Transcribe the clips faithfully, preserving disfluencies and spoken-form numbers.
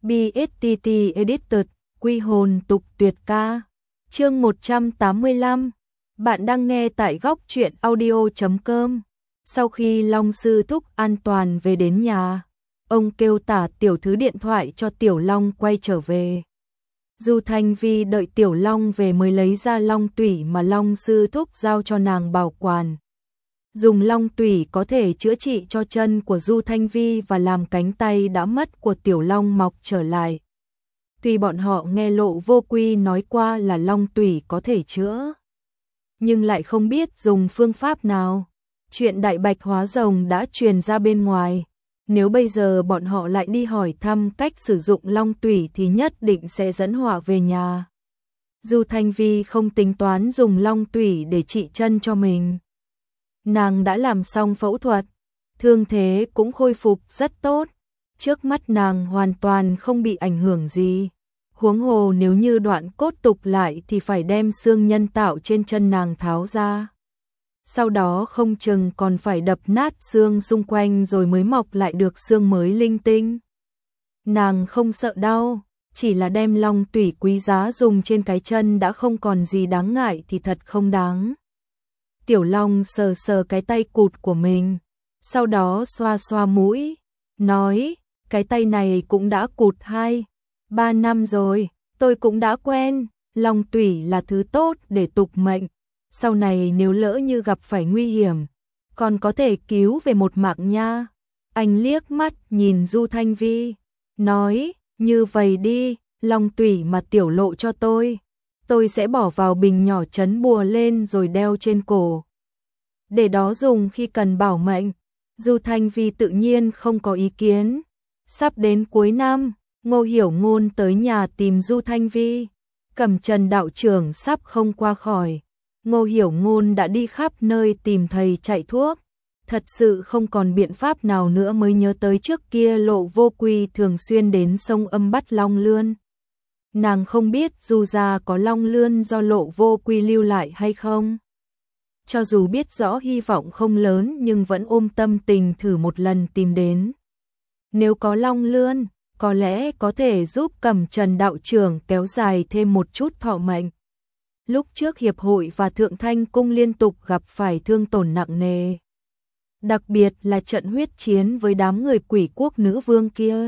bê ét tê tê Edited, quy hồn tục tuyệt ca. Chương một trăm tám mươi lăm. Bạn đang nghe tại góc truyện audio chấm com. Sau khi Long Sư Thúc an toàn về đến nhà, ông kêu Tả tiểu thư điện thoại cho Tiểu Long quay trở về. Du Thanh Vi đợi Tiểu Long về mới lấy ra long tủy mà Long Sư Thúc giao cho nàng bảo quản. Dùng long tủy có thể chữa trị cho chân của Du Thanh Vi và làm cánh tay đã mất của Tiểu Long mọc trở lại. Tuy bọn họ nghe Lộ Vô Quy nói qua là long tủy có thể chữa, nhưng lại không biết dùng phương pháp nào. Chuyện Đại Bạch hóa rồng đã truyền ra bên ngoài, nếu bây giờ bọn họ lại đi hỏi thăm cách sử dụng long tủy thì nhất định sẽ dẫn họa về nhà. Du Thanh Vi không tính toán dùng long tủy để trị chân cho mình. Nàng đã làm xong phẫu thuật, thương thế cũng khôi phục rất tốt, trước mắt nàng hoàn toàn không bị ảnh hưởng gì. Huống hồ nếu như đoạn cốt tục lại thì phải đem xương nhân tạo trên chân nàng tháo ra. Sau đó không chừng còn phải đập nát xương xung quanh rồi mới mọc lại được xương mới linh tinh. Nàng không sợ đau, chỉ là đem long tủy quý giá dùng trên cái chân đã không còn gì đáng ngại thì thật không đáng. Tiểu Long sờ sờ cái tay cụt của mình, sau đó xoa xoa mũi, nói, cái tay này cũng đã cụt hai, ba năm rồi, tôi cũng đã quen, long tủy là thứ tốt để tục mệnh, sau này nếu lỡ như gặp phải nguy hiểm, còn có thể cứu về một mạng nha. Anh liếc mắt nhìn Du Thanh Vi, nói, như vậy đi, long tủy mà Tiểu Lộ cho tôi, tôi sẽ bỏ vào bình nhỏ trấn bùa lên rồi đeo trên cổ, để đó dùng khi cần bảo mệnh. Du Thanh Vi tự nhiên không có ý kiến. Sắp đến cuối năm, Ngô Hiểu Ngôn tới nhà tìm Du Thanh Vi. Cẩm Trần đạo trưởng sắp không qua khỏi, Ngô Hiểu Ngôn đã đi khắp nơi tìm thầy chạy thuốc, thật sự không còn biện pháp nào nữa mới nhớ tới trước kia Lộ Vô Quy thường xuyên đến sông Âm bắt long lươn. Nàng không biết Du gia có long lươn do Lộ Vô Quy lưu lại hay không. Cho dù biết rõ hy vọng không lớn nhưng vẫn ôm tâm tình thử một lần tìm đến. Nếu có long lươn, có lẽ có thể giúp Cẩm Trần đạo trưởng kéo dài thêm một chút thọ mệnh. Lúc trước hiệp hội và Thượng Thanh cung liên tục gặp phải thương tổn nặng nề. Đặc biệt là trận huyết chiến với đám người Quỷ Quốc nữ vương kia.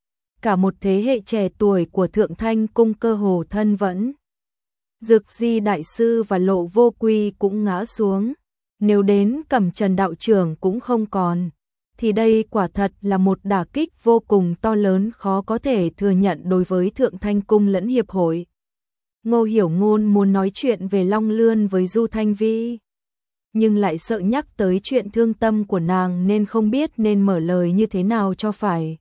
Cả một thế hệ trẻ tuổi của Thượng Thanh cung cơ hồ thân vẫn. Dược Di đại sư và Lộ Vô Quy cũng ngã xuống. Nếu đến Cẩm Trần đạo trưởng cũng không còn, thì đây quả thật là một đả kích vô cùng to lớn khó có thể thừa nhận đối với Thượng Thanh cung lẫn hiệp hội. Ngô Hiểu Ngôn muốn nói chuyện về long lươn với Du Thanh Vi, nhưng lại sợ nhắc tới chuyện thương tâm của nàng nên không biết nên mở lời như thế nào cho phải.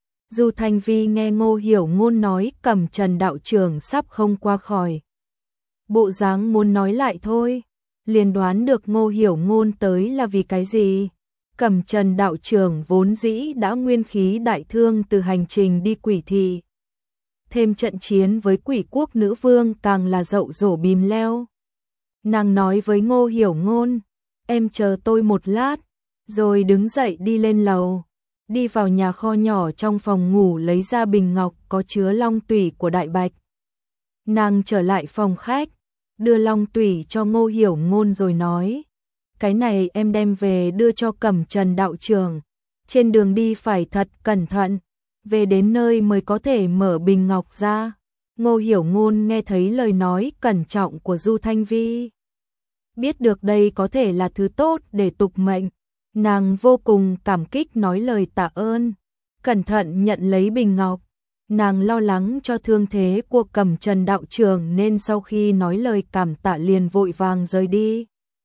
Du Thanh Vi nghe Ngô Hiểu Ngôn nói Cẩm Trần đạo trưởng sắp không qua khỏi, bộ dáng muốn nói lại thôi, liền đoán được Ngô Hiểu Ngôn tới là vì cái gì. Cẩm Trần đạo trưởng vốn dĩ đã nguyên khí đại thương từ hành trình đi Quỷ thị, thêm trận chiến với Quỷ Quốc nữ vương càng là dậu dổ bìm leo. Nàng nói với Ngô Hiểu Ngôn, em chờ tôi một lát, rồi đứng dậy đi lên lầu, đi vào nhà kho nhỏ trong phòng ngủ lấy ra bình ngọc có chứa long tủy của Đại Bạch. Nàng trở lại phòng khách, đưa long tủy cho Ngô Hiểu Ngôn rồi nói, cái này em đem về đưa cho Cẩm Trần đạo trưởng, trên đường đi phải thật cẩn thận, về đến nơi mới có thể mở bình ngọc ra. Ngô Hiểu Ngôn nghe thấy lời nói cẩn trọng của Du Thanh Vi, biết được đây có thể là thứ tốt để tục mệnh, nàng vô cùng cảm kích nói lời tạ ơn, cẩn thận nhận lấy bình ngọc. Nàng lo lắng cho thương thế của Cẩm Trần đạo trưởng nên sau khi nói lời cảm tạ liền vội vàng rời đi.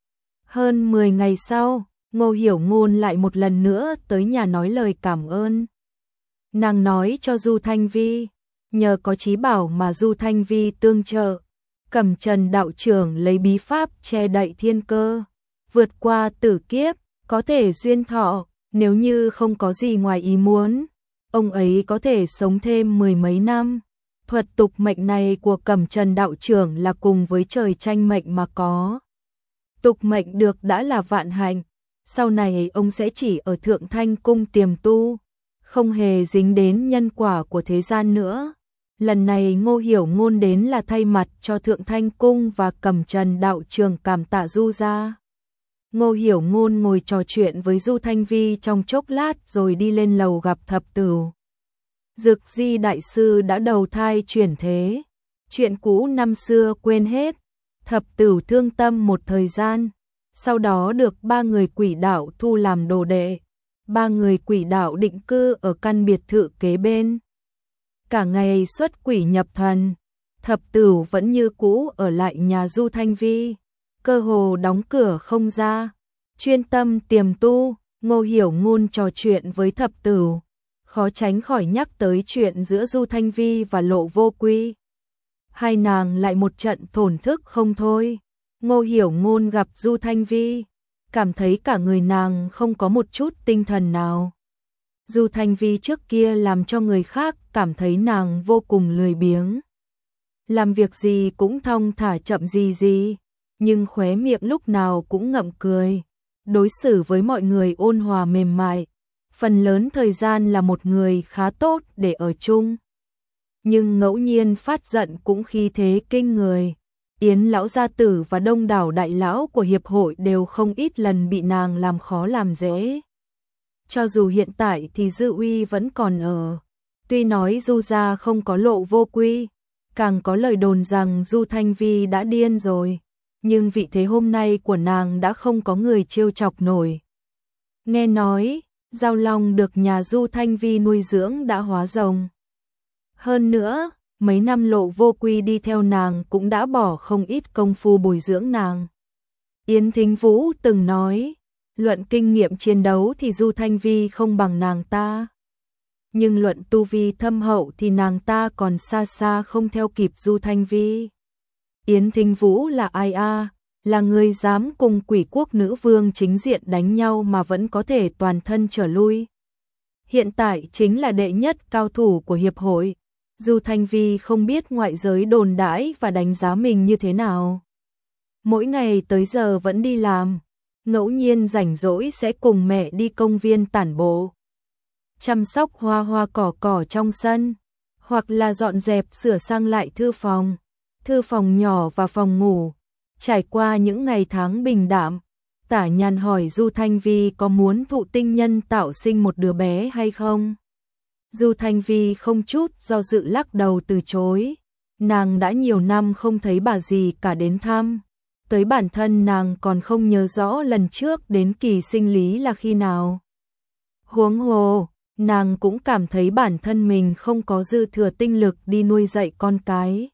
Hơn mười ngày sau, Ngô Hiểu Ngôn lại một lần nữa tới nhà nói lời cảm ơn. Nàng nói cho Du Thanh Vi, nhờ có trí bảo mà Du Thanh Vi tương trợ, Cẩm Trần đạo trưởng lấy bí pháp che đậy thiên cơ, vượt qua tử kiếp, có thể duyên thọ, nếu như không có gì ngoài ý muốn, ông ấy có thể sống thêm mười mấy năm. Thuật tục mệnh này của Cẩm Trần đạo trưởng là cùng với trời tranh mệnh mà có. Tục mệnh được đã là vạn hạnh, sau này ông sẽ chỉ ở Thượng Thanh cung tiềm tu, không hề dính đến nhân quả của thế gian nữa. Lần này Ngô Hiểu Ngôn đến là thay mặt cho Thượng Thanh Cung và Cẩm Trần đạo trường cảm tạ Du gia. Ngô Hiểu Ngôn ngồi trò chuyện với Du Thanh Vi trong chốc lát rồi đi lên lầu gặp Thập Tửu. Dực Di đại sư đã đầu thai chuyển thế, chuyện cũ năm xưa quên hết. Thập Tửu thương tâm một thời gian, sau đó được ba người quỷ đạo thu làm đồ đệ. Ba người quỷ đạo định cư ở căn biệt thự kế bên. Cả ngày xuất quỷ nhập thần, Thập Tửu vẫn như cũ ở lại nhà Du Thanh Vi, cơ hồ đóng cửa không ra, chuyên tâm tiềm tu. Ngô Hiểu Ngôn trò chuyện với Thập Tửu, khó tránh khỏi nhắc tới chuyện giữa Du Thanh Vi và Lộ Vô Quy. Hai nàng lại một trận thổn thức không thôi. Ngô Hiểu Ngôn gặp Du Thanh Vi, cảm thấy cả người nàng không có một chút tinh thần nào. Du Thanh Vi trước kia làm cho người khác cảm thấy nàng vô cùng lười biếng. Làm việc gì cũng thong thả chậm gì gì, nhưng khóe miệng lúc nào cũng ngậm cười. Đối xử với mọi người ôn hòa mềm mại, phần lớn thời gian là một người khá tốt để ở chung. Nhưng ngẫu nhiên phát giận cũng khí thế kinh người. Yến lão gia tử và đông đảo đại lão của hiệp hội đều không ít lần bị nàng làm khó làm dễ. Cho dù hiện tại thì dư uy vẫn còn ở. Tuy nói Du gia không có Lộ Vô Quy, càng có lời đồn rằng Du Thanh Vi đã điên rồi, nhưng vị thế hôm nay của nàng đã không có người trêu chọc nổi. Nghe nói, Giao Long được nhà Du Thanh Vi nuôi dưỡng đã hóa rồng. Hơn nữa, mấy năm Lộ Vô Quy đi theo nàng cũng đã bỏ không ít công phu bồi dưỡng nàng. Yến Thính Vũ từng nói, luận kinh nghiệm chiến đấu thì Du Thanh Vi không bằng nàng ta. Nhưng luận tu vi thâm hậu thì nàng ta còn xa xa không theo kịp Du Thanh Vi. Yến Thính Vũ là ai a? Là người dám cùng Quỷ Quốc nữ vương chính diện đánh nhau mà vẫn có thể toàn thân trở lui. Hiện tại chính là đệ nhất cao thủ của hiệp hội. Du Thanh Vi không biết ngoại giới đồn đãi và đánh giá mình như thế nào. Mỗi ngày tới giờ vẫn đi làm, ngẫu nhiên rảnh rỗi sẽ cùng mẹ đi công viên tản bộ, chăm sóc hoa hoa cỏ cỏ trong sân, hoặc là dọn dẹp sửa sang lại thư phòng, thư phòng nhỏ và phòng ngủ. Trải qua những ngày tháng bình đạm, Tả Nhàn hỏi Du Thanh Vi có muốn thụ tinh nhân tạo sinh một đứa bé hay không. Du Thanh Vi không chút do dự lắc đầu từ chối. Nàng đã nhiều năm không thấy bà dì cả đến thăm. Tới bản thân nàng còn không nhớ rõ lần trước đến kỳ sinh lý là khi nào. Huống hồ, nàng cũng cảm thấy bản thân mình không có dư thừa tinh lực đi nuôi dạy con cái.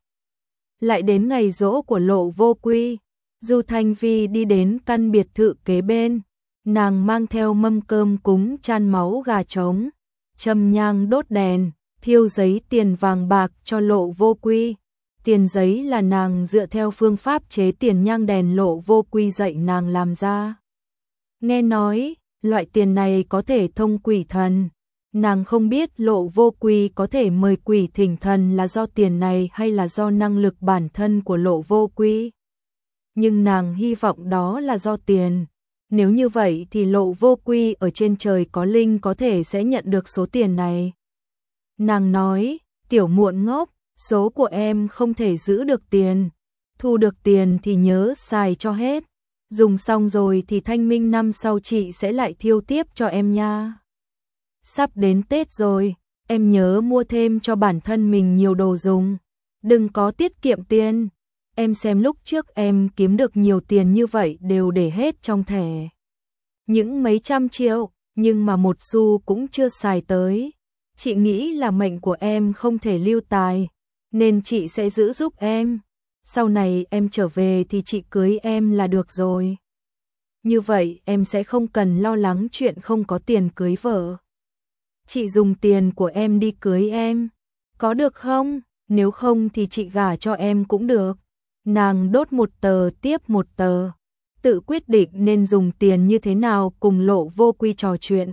Lại đến ngày giỗ của Lộ Vô Quy, Du Thanh Vi đi đến căn biệt thự kế bên. Nàng mang theo mâm cơm cúng chan máu gà trống, châm nhang đốt đèn, thiêu giấy tiền vàng bạc cho Lộ Vô Quy. Tiền giấy là nàng dựa theo phương pháp chế tiền nhang đèn Lộ Vô Quy dạy nàng làm ra. Nghe nói, loại tiền này có thể thông quỷ thần. Nàng không biết Lộ Vô Quy có thể mời quỷ thỉnh thần là do tiền này hay là do năng lực bản thân của Lộ Vô Quy. Nhưng nàng hy vọng đó là do tiền. Nếu như vậy thì Lộ Vô Quy ở trên trời có linh có thể sẽ nhận được số tiền này. Nàng nói, tiểu muộn ngốc, số của em không thể giữ được tiền. Thu được tiền thì nhớ xài cho hết. Dùng xong rồi thì thanh minh năm sau chị sẽ lại thiêu tiếp cho em nha. Sắp đến Tết rồi, em nhớ mua thêm cho bản thân mình nhiều đồ dùng. Đừng có tiết kiệm tiền. Em xem lúc trước em kiếm được nhiều tiền như vậy đều để hết trong thẻ. Những mấy trăm triệu, nhưng mà một xu cũng chưa xài tới. Chị nghĩ là mệnh của em không thể lưu tài, nên chị sẽ giữ giúp em. Sau này em trở về thì chị cưới em là được rồi. Như vậy em sẽ không cần lo lắng chuyện không có tiền cưới vợ. Chị dùng tiền của em đi cưới em, có được không? Nếu không thì chị gả cho em cũng được. Nàng đốt một tờ tiếp một tờ, tự quyết định nên dùng tiền như thế nào cùng Lộ Vô Quy trò chuyện.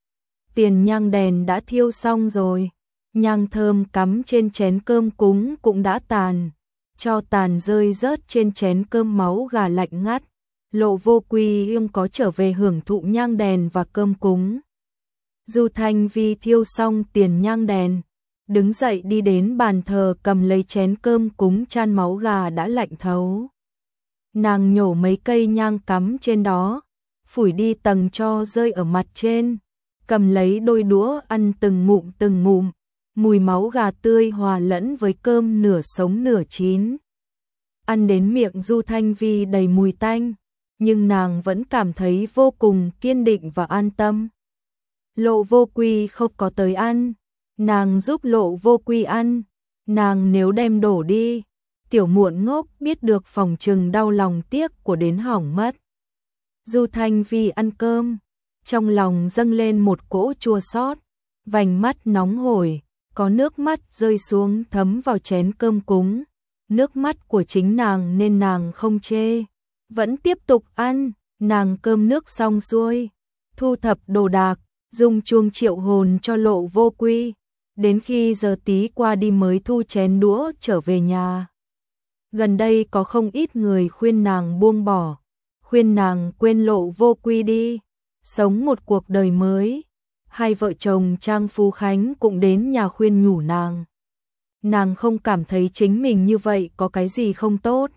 Tiền nhang đèn đã thiêu xong rồi, nhang thơm cắm trên chén cơm cúng cũng đã tàn, cho tàn rơi rớt trên chén cơm máu gà lạnh ngắt. Lộ Vô Quy không có trở về hưởng thụ nhang đèn và cơm cúng. Du Thanh Vi thiêu xong tiền nhang đèn, đứng dậy đi đến bàn thờ cầm lấy chén cơm cúng chan máu gà đã lạnh thấu. Nàng nhổ mấy cây nhang cắm trên đó, phủi đi tầng tro rơi ở mặt trên, cầm lấy đôi đũa ăn từng ngụm từng ngụm, mùi máu gà tươi hòa lẫn với cơm nửa sống nửa chín. Ăn đến miệng Du Thanh Vi đầy mùi tanh, nhưng nàng vẫn cảm thấy vô cùng kiên định và an tâm. Lộ Vô Quy không có tới ăn, nàng giúp Lộ Vô Quy ăn, nàng nếu đem đổ đi, tiểu muộn ngốc biết được phòng trừng đau lòng tiếc của đến hỏng mất. Du Thanh Vi ăn cơm, trong lòng dâng lên một cỗ chua xót, vành mắt nóng hổi, có nước mắt rơi xuống thấm vào chén cơm cúng. Nước mắt của chính nàng nên nàng không chê, vẫn tiếp tục ăn. Nàng cơm nước xong xuôi, thu thập đồ đạc, dùng chuông triệu hồn cho Lộ Vô Quy, đến khi giờ tí qua đi mới thu chén đũa trở về nhà. Gần đây có không ít người khuyên nàng buông bỏ, khuyên nàng quên Lộ Vô Quy đi, sống một cuộc đời mới. Hai vợ chồng Trang Phú Khánh cũng đến nhà khuyên nhủ nàng. Nàng không cảm thấy chính mình như vậy có cái gì không tốt.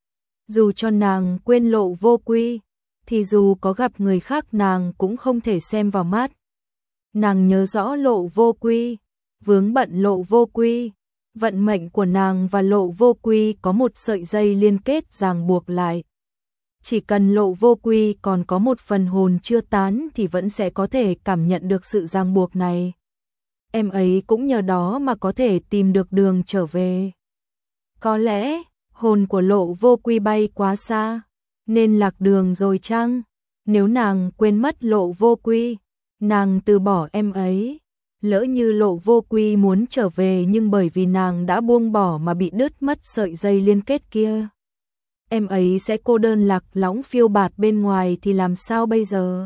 Dù cho nàng quên Lộ Vô Quy, thì dù có gặp người khác nàng cũng không thể xem vào mắt. Nàng nhớ rõ Lộ Vô Quy, vướng bận Lộ Vô Quy, vận mệnh của nàng và Lộ Vô Quy có một sợi dây liên kết ràng buộc lại. Chỉ cần Lộ Vô Quy còn có một phần hồn chưa tán thì vẫn sẽ có thể cảm nhận được sự ràng buộc này. Em ấy cũng nhờ đó mà có thể tìm được đường trở về. Có lẽ, hồn của Lộ Vô Quy bay quá xa, nên lạc đường rồi chăng? Nếu nàng quên mất Lộ Vô Quy, nàng từ bỏ em ấy. Lỡ như Lộ Vô Quy muốn trở về nhưng bởi vì nàng đã buông bỏ mà bị đứt mất sợi dây liên kết kia, em ấy sẽ cô đơn lạc lõng phiêu bạt bên ngoài thì làm sao bây giờ?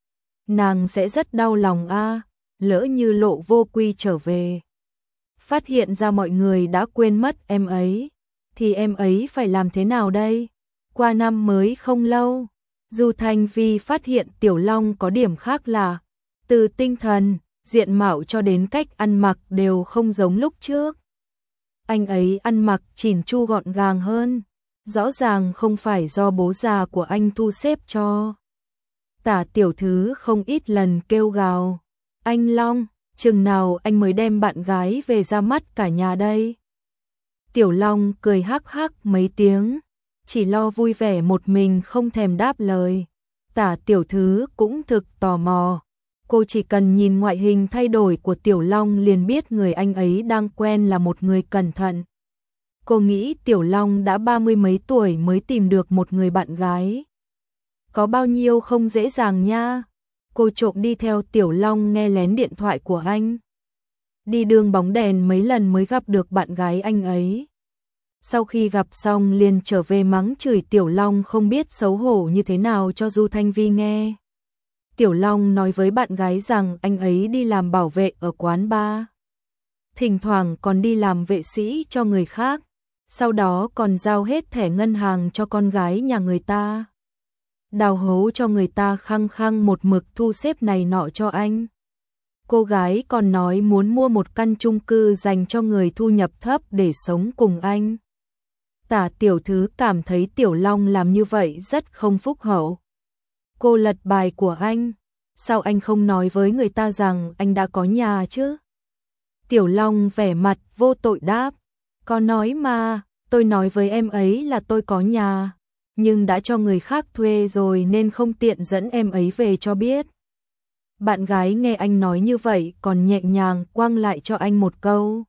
Nàng sẽ rất đau lòng a. À, lỡ như Lộ Vô Quy trở về, phát hiện ra mọi người đã quên mất em ấy, thì em ấy phải làm thế nào đây? Qua năm mới không lâu, Du Thanh Vi phát hiện Tiểu Long có điểm khác lạ, từ tinh thần, diện mạo cho đến cách ăn mặc đều không giống lúc trước. Anh ấy ăn mặc chỉn chu gọn gàng hơn, rõ ràng không phải do bố già của anh thu xếp cho. Tả tiểu thư không ít lần kêu gào, anh Long, chừng nào anh mới đem bạn gái về ra mắt cả nhà đây? Tiểu Long cười hắc hắc mấy tiếng, chỉ lo vui vẻ một mình không thèm đáp lời. Tả tiểu thư cũng thực tò mò, cô chỉ cần nhìn ngoại hình thay đổi của Tiểu Long liền biết người anh ấy đang quen là một người cẩn thận. Cô nghĩ Tiểu Long đã ba mươi mấy tuổi mới tìm được một người bạn gái. Có bao nhiêu không dễ dàng nha. Cô trộm đi theo Tiểu Long nghe lén điện thoại của anh. Đi đường bóng đèn mấy lần mới gặp được bạn gái anh ấy. Sau khi gặp xong liền trở về mắng chửi Tiểu Long không biết xấu hổ như thế nào cho Du Thanh Vi nghe. Tiểu Long nói với bạn gái rằng anh ấy đi làm bảo vệ ở quán bar, thỉnh thoảng còn đi làm vệ sĩ cho người khác, sau đó còn giao hết thẻ ngân hàng cho con gái nhà người ta. Đào hấu cho người ta khăng khăng một mực thu xếp này nọ cho anh. Cô gái còn nói muốn mua một căn chung cư dành cho người thu nhập thấp để sống cùng anh. Tả tiểu thư cảm thấy Tiểu Long làm như vậy rất không phúc hậu. Cô lật bài của anh, sao anh không nói với người ta rằng anh đã có nhà chứ? Tiểu Long vẻ mặt vô tội đáp, có nói mà, tôi nói với em ấy là tôi có nhà, nhưng đã cho người khác thuê rồi nên không tiện dẫn em ấy về cho biết. Bạn gái nghe anh nói như vậy còn nhẹ nhàng quăng lại cho anh một câu,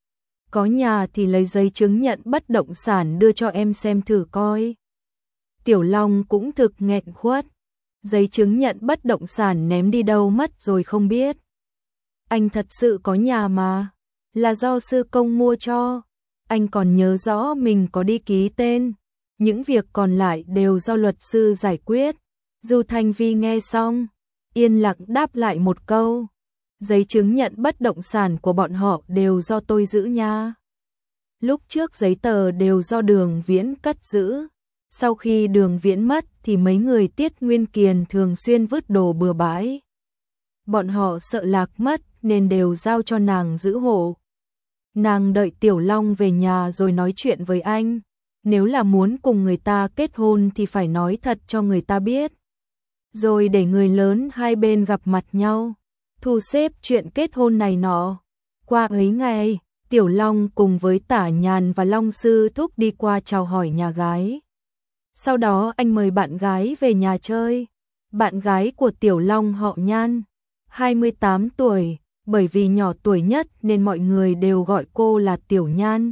có nhà thì lấy giấy chứng nhận bất động sản đưa cho em xem thử coi. Tiểu Long cũng thực nghẹn khuất, giấy chứng nhận bất động sản ném đi đâu mất rồi không biết. Anh thật sự có nhà mà, là do sư công mua cho. Anh còn nhớ rõ mình có đi ký tên, những việc còn lại đều do luật sư giải quyết. Du Thanh Vi nghe xong, yên lặng đáp lại một câu, giấy chứng nhận bất động sản của bọn họ đều do tôi giữ nha. Lúc trước giấy tờ đều do Đường Viễn cất giữ, sau khi Đường Viễn mất thì mấy người Tiết Nguyên Kiền thường xuyên vứt đồ bừa bãi. bọn họ sợ lạc mất nên đều giao cho nàng giữ hộ. Nàng đợi Tiểu Long về nhà rồi nói chuyện với anh, nếu là muốn cùng người ta kết hôn thì phải nói thật cho người ta biết, rồi để người lớn hai bên gặp mặt nhau, thu xếp chuyện kết hôn này nọ. Qua ấy ngày, Tiểu Long cùng với Tả Nhàn và Long Sư Thúc đi qua chào hỏi nhà gái. Sau đó anh mời bạn gái về nhà chơi. Bạn gái của Tiểu Long họ Nhan, hai mươi tám tuổi, bởi vì nhỏ tuổi nhất nên mọi người đều gọi cô là Tiểu Nhan.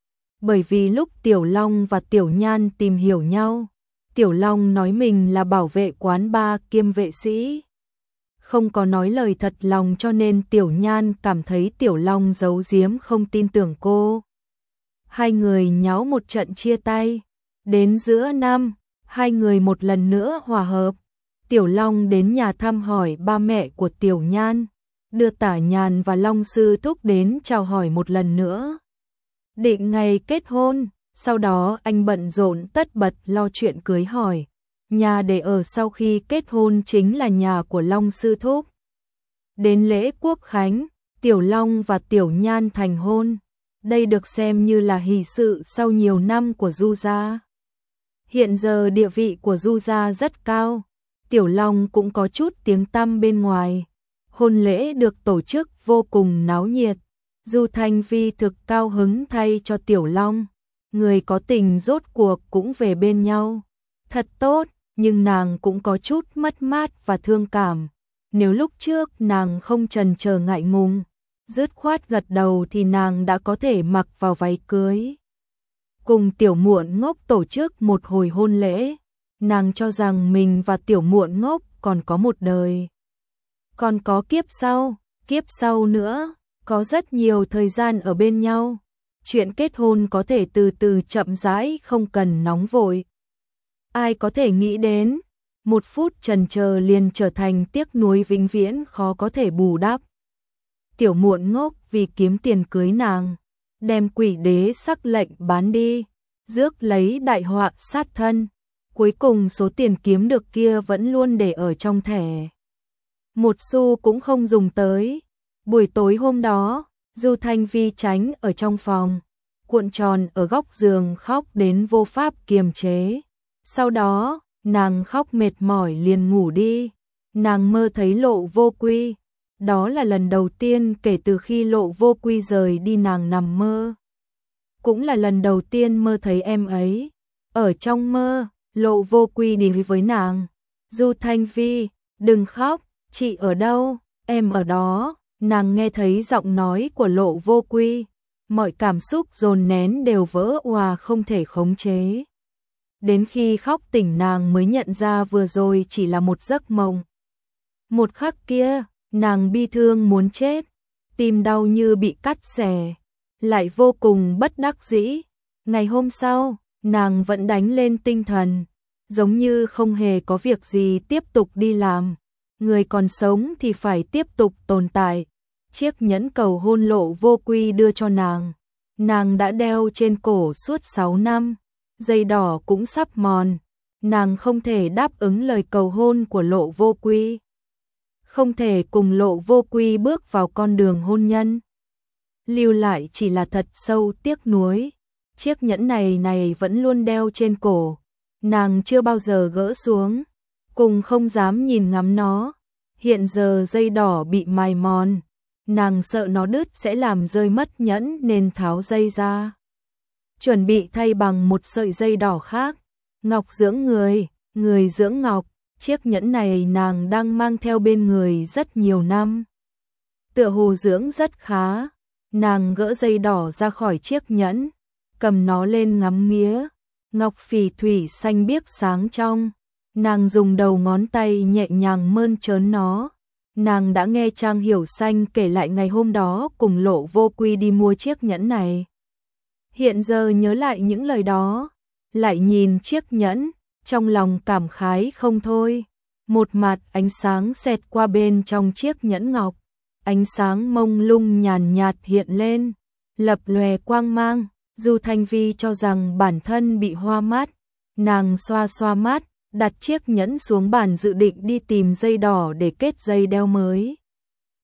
Bởi vì lúc Tiểu Long và Tiểu Nhan tìm hiểu nhau, Tiểu Long nói mình là bảo vệ quán bar kiêm vệ sĩ. Không có nói lời thật lòng cho nên Tiểu Nhan cảm thấy Tiểu Long giấu giếm không tin tưởng cô. Hai người nháo một trận chia tay. Đến giữa năm, hai người một lần nữa hòa hợp. Tiểu Long đến nhà thăm hỏi ba mẹ của Tiểu Nhan, đưa Tả Nhàn và Long Sư Thúc đến chào hỏi một lần nữa. Định ngày kết hôn, sau đó anh bận rộn tất bật lo chuyện cưới hỏi. Nhà để ở sau khi kết hôn chính là nhà của Long Sư Thúc. Đến lễ quốc khánh, Tiểu Long và Tiểu Nhan thành hôn. Đây được xem như là hỷ sự sau nhiều năm của Du gia. Hiện giờ địa vị của Du gia rất cao, Tiểu Long cũng có chút tiếng tăm bên ngoài. Hôn lễ được tổ chức vô cùng náo nhiệt. Du Thanh Vi thực cao hứng thay cho Tiểu Long. Người có tình rốt cuộc cũng về bên nhau. Thật tốt, nhưng nàng cũng có chút mất mát và thương cảm. Nếu lúc trước nàng không chần chờ ngại ngùng, dứt khoát gật đầu thì nàng đã có thể mặc vào váy cưới. Cùng Tiểu Muộn Ngốc tổ chức một hồi hôn lễ, nàng cho rằng mình và Tiểu Muộn Ngốc còn có một đời. Còn có kiếp sau, kiếp sau nữa, có rất nhiều thời gian ở bên nhau. Chuyện kết hôn có thể từ từ chậm rãi không cần nóng vội. Ai có thể nghĩ đến, một phút chần chờ liền trở thành tiếc nuối vĩnh viễn khó có thể bù đắp. Tiểu Muộn Ngốc vì kiếm tiền cưới nàng, đem quỷ đế sắc lệnh bán đi, rước lấy đại họa sát thân. Cuối cùng số tiền kiếm được kia vẫn luôn để ở trong thẻ. Một xu cũng không dùng tới. Buổi tối hôm đó, Du Thanh Vi tránh ở trong phòng, cuộn tròn ở góc giường khóc đến vô pháp kiềm chế. Sau đó, nàng khóc mệt mỏi liền ngủ đi. Nàng mơ thấy Lộ Vô Quy. Đó là lần đầu tiên kể từ khi Lộ Vô Quy rời đi nàng nằm mơ. Cũng là lần đầu tiên mơ thấy em ấy. Ở trong mơ, Lộ Vô Quy đi với nàng. Du Thanh Vi, đừng khóc, chị ở đâu, em ở đó. Nàng nghe thấy giọng nói của Lộ Vô Quy. Mọi cảm xúc dồn nén đều vỡ òa không thể khống chế. Đến khi khóc tỉnh nàng mới nhận ra vừa rồi chỉ là một giấc mộng. Một khắc kia, nàng bi thương muốn chết, tim đau như bị cắt xẻ, lại vô cùng bất đắc dĩ. Ngày hôm sau, nàng vẫn đánh lên tinh thần, giống như không hề có việc gì tiếp tục đi làm. Người còn sống thì phải tiếp tục tồn tại. Chiếc nhẫn cầu hôn Lộ Vô Quy đưa cho nàng, nàng đã đeo trên cổ suốt sáu năm, dây đỏ cũng sắp mòn, nàng không thể đáp ứng lời cầu hôn của Lộ Vô Quy, không thể cùng Lộ Vô Quy bước vào con đường hôn nhân. Lưu lại chỉ là thật sâu tiếc nuối. Chiếc nhẫn này này vẫn luôn đeo trên cổ, nàng chưa bao giờ gỡ xuống, cùng không dám nhìn ngắm nó. Hiện giờ dây đỏ bị mài mòn, nàng sợ nó đứt sẽ làm rơi mất nhẫn nên tháo dây ra, chuẩn bị thay bằng một sợi dây đỏ khác. Ngọc dưỡng người, người dưỡng ngọc. Chiếc nhẫn này nàng đang mang theo bên người rất nhiều năm, tựa hồ dưỡng rất khá. Nàng gỡ dây đỏ ra khỏi chiếc nhẫn, cầm nó lên ngắm nghía. Ngọc phỉ thủy xanh biếc sáng trong, nàng dùng đầu ngón tay nhẹ nhàng mơn trớn nó. Nàng đã nghe Trang Hiểu Xanh kể lại ngày hôm đó cùng Lộ Vô Quy đi mua chiếc nhẫn này. Hiện giờ nhớ lại những lời đó, lại nhìn chiếc nhẫn, trong lòng cảm khái không thôi. Một mặt ánh sáng xẹt qua bên trong chiếc nhẫn ngọc, ánh sáng mông lung nhàn nhạt hiện lên, lập lòe quang mang. Du Thanh Vi cho rằng bản thân bị hoa mắt, nàng xoa xoa mắt, đặt chiếc nhẫn xuống bàn dự định đi tìm dây đỏ để kết dây đeo mới.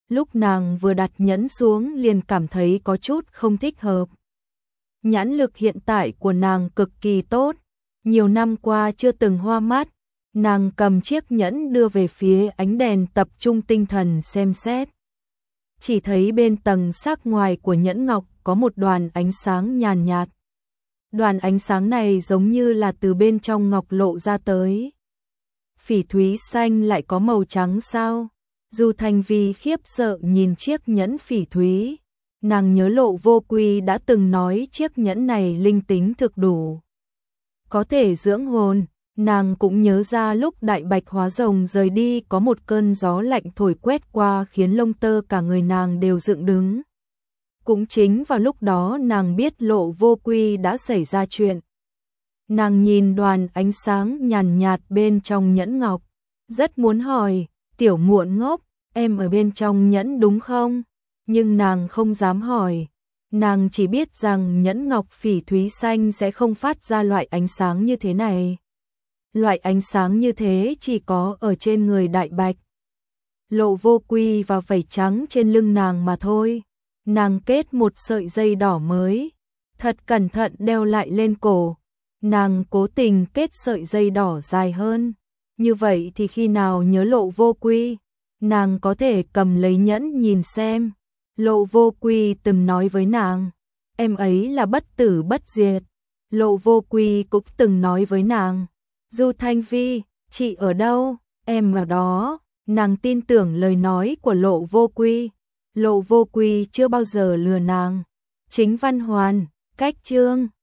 lúc nàng vừa đặt nhẫn xuống liền cảm thấy có chút không thích hợp. Nhãn lực hiện tại của nàng cực kỳ tốt, nhiều năm qua chưa từng hoa mắt, nàng cầm chiếc nhẫn đưa về phía ánh đèn tập trung tinh thần xem xét. Chỉ thấy bên tầng sắc ngoài của nhẫn ngọc có một đoàn ánh sáng nhàn nhạt. Đoàn ánh sáng này giống như là từ bên trong ngọc lộ ra tới. Phỉ thúy xanh lại có màu trắng sao? Du Thanh Vi khiếp sợ nhìn chiếc nhẫn phỉ thúy. Nàng nhớ Lộ Vô Quy đã từng nói chiếc nhẫn này linh tính thực đủ, có thể dưỡng hồn. Nàng cũng nhớ ra lúc Đại Bạch hóa rồng rời đi có một cơn gió lạnh thổi quét qua khiến lông tơ cả người nàng đều dựng đứng. Cũng chính vào lúc đó nàng biết Lộ Vô Quy đã xảy ra chuyện. Nàng nhìn đoàn ánh sáng nhàn nhạt bên trong nhẫn ngọc, rất muốn hỏi, tiểu muội ngốc, em ở bên trong nhẫn đúng không? Nhưng nàng không dám hỏi. Nàng chỉ biết rằng nhẫn ngọc phỉ thúy xanh sẽ không phát ra loại ánh sáng như thế này. Loại ánh sáng như thế chỉ có ở trên người Đại Bạch, Lộ Vô Quy và vảy trắng trên lưng nàng mà thôi. Nàng kết một sợi dây đỏ mới, thật cẩn thận đeo lại lên cổ. Nàng cố tình kết sợi dây đỏ dài hơn, như vậy thì khi nào nhớ Lộ Vô Quy, nàng có thể cầm lấy nhẫn nhìn xem. Lộ Vô Quy từng nói với nàng, em ấy là bất tử bất diệt. Lộ Vô Quy cũng từng nói với nàng, Du Thanh Vi, chị ở đâu, em ở đó. Nàng tin tưởng lời nói của Lộ Vô Quy. Lộ Vô Quy chưa bao giờ lừa nàng. Chính Văn Hoàn, cách chương